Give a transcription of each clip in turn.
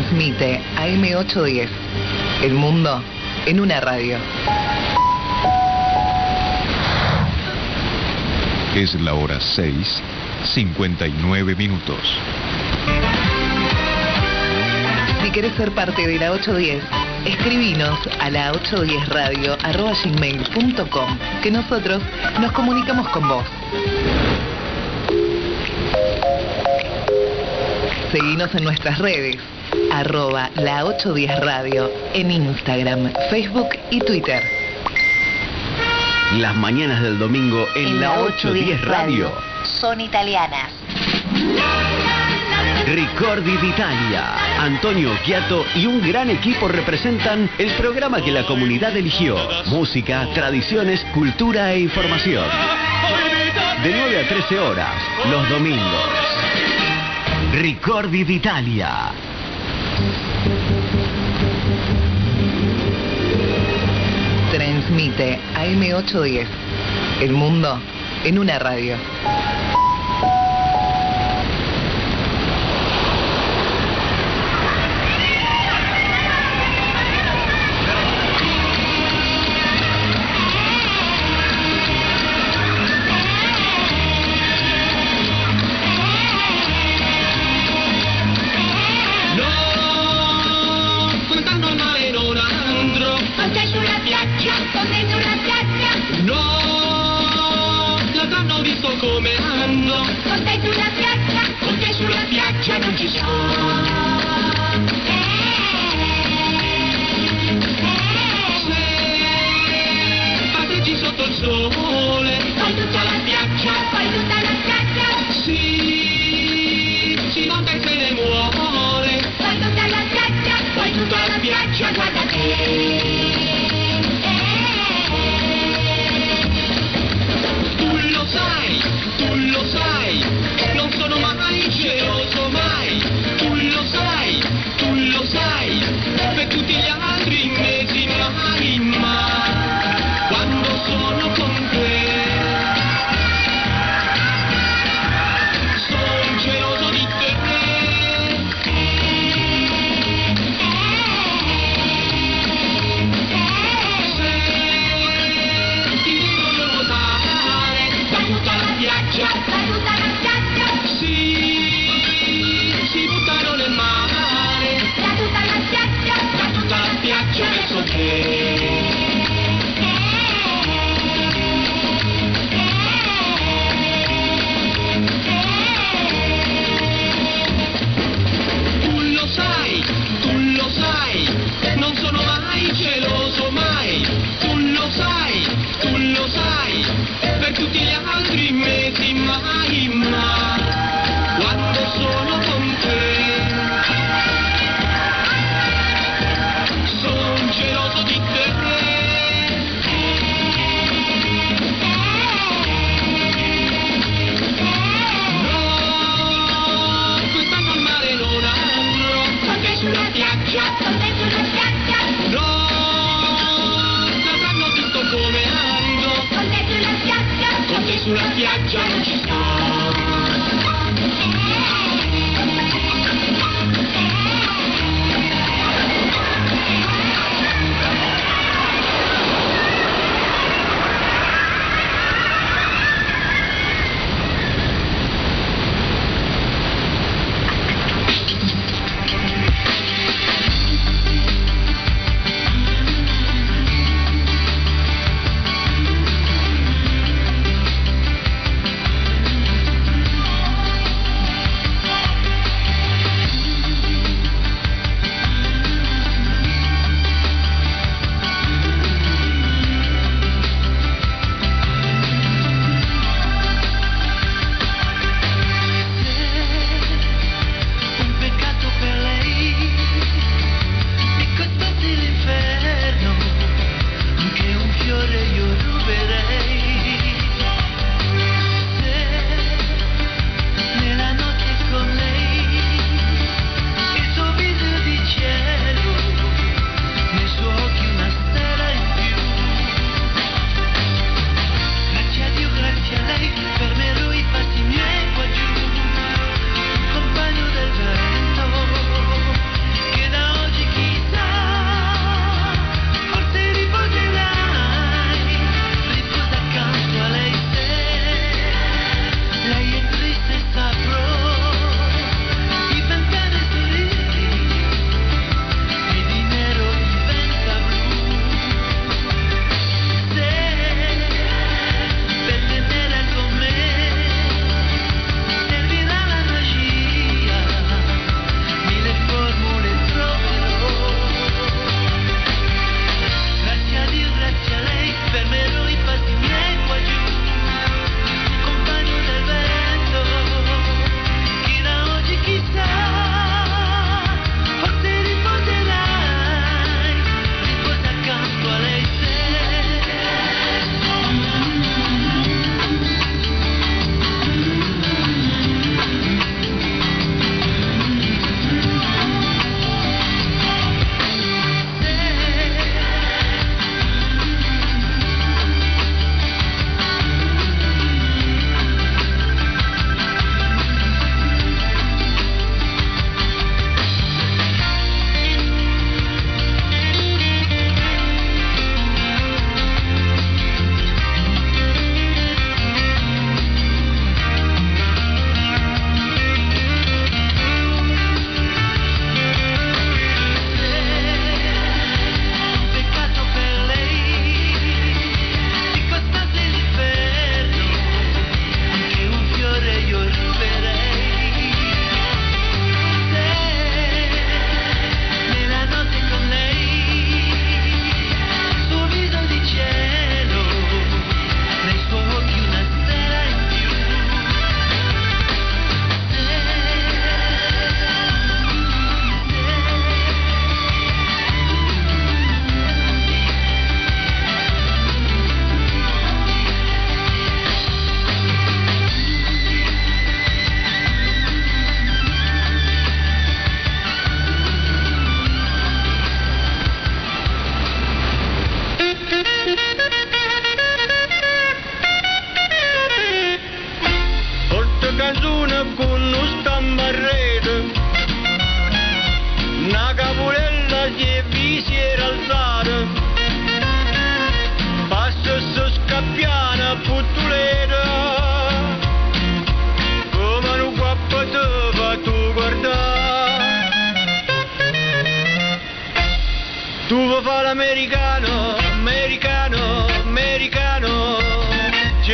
Transmite AM810. El mundo en una radio. Es la hora 6:59 minutos. Si querés ser parte de la 810, escribinos a la 810radio@gmail.com, que nosotros nos comunicamos con vos. Seguinos en nuestras redes, @la 810 radio, en Instagram, Facebook y Twitter. Las mañanas del domingo en la 810 radio son italianas. Ricordi d'Italia. Antonio Occhiato y un gran equipo representan el programa que la comunidad eligió. Música, tradiciones, cultura e información. De 9 a 13 horas, los domingos. Ricordi d'Italia. Transmite AM810. El mundo en una radio. Come ando con te sulla piaggia non ci sono. Se passeggi sotto il sole, fai tutta la spiaggia, si monta e se ne muore, fai tutta la spiaggia, guarda te. Tu lo sai, non sono mai geloso mai. Tu lo sai, per tutti gli altri mesi mai, quando sono con te, sono geloso di te. Se ti devo nuotare da tutta la spiaggia, sì,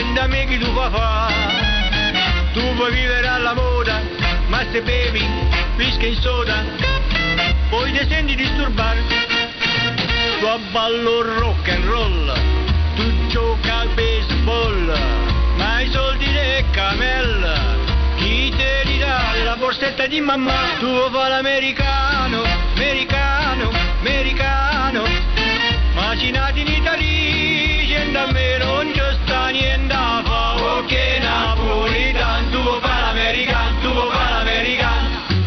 scendami che tu fa fa. Tu vuoi vivere alla moda, ma se bevi whisky in soda, poi ti senti disturbare. Tu ballo rock and roll, tu gioca al baseball, ma i soldi dei camel, chi te li dà? La borsetta di mamma. Tu fa l'americano, americano, americano, ma ci nati in Italia, gente a me non ci sta niente a fa. Ok napolitano, tu fa l'americano, tu fa l'americano.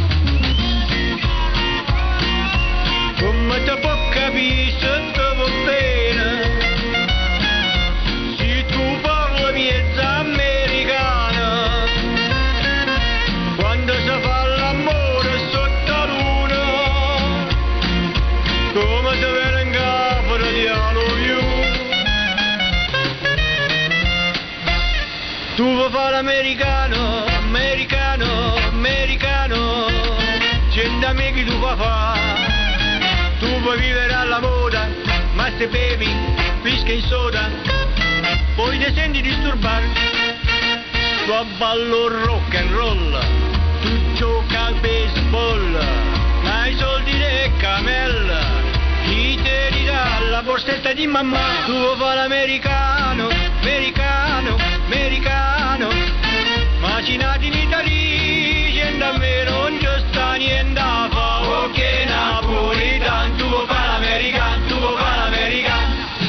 Come te può capire se te va bene, se tu parli miezza americana, quando si fa l'amore sotto la luna, come te viene in capo di I love you. Tu vuoi fare l'americano, americano, americano, gente amici tu vuoi fare. Tu vuoi vivere alla moda, ma se bevi whisky in soda, poi ti senti disturbare. Tu ballo rock and roll, tu gioca al baseball, ma i soldi dei camel, chi te li dà? La borsetta di mamma. Tu fa l'americano, americano, americano, ma ci nati in Italia, gente a me non ci sta niente a fa. Ok napolitano, tu fa l'americano, tu fa l'americano.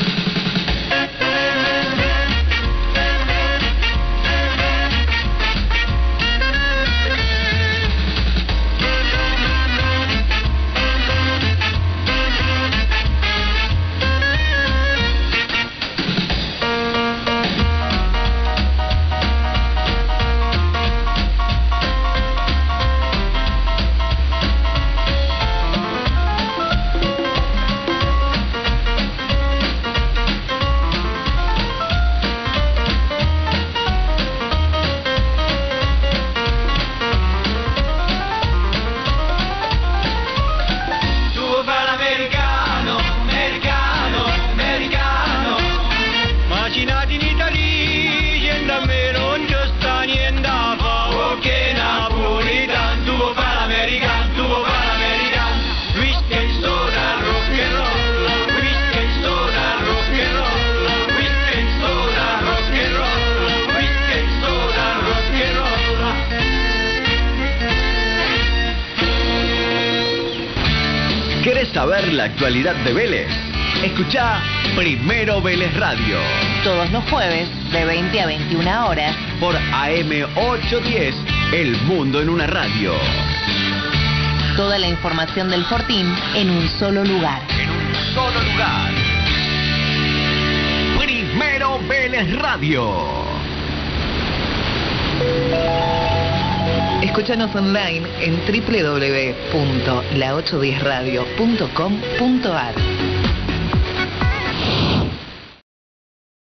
¿Querés saber la actualidad de Vélez? Escuchá Primero Vélez Radio. Todos los jueves de 20 a 21 horas Por AM810, El Mundo en una Radio. toda la información del Fortín en un solo lugar. En un solo lugar. Primero Vélez Radio. Escúchanos online en www.la810radio.com.ar.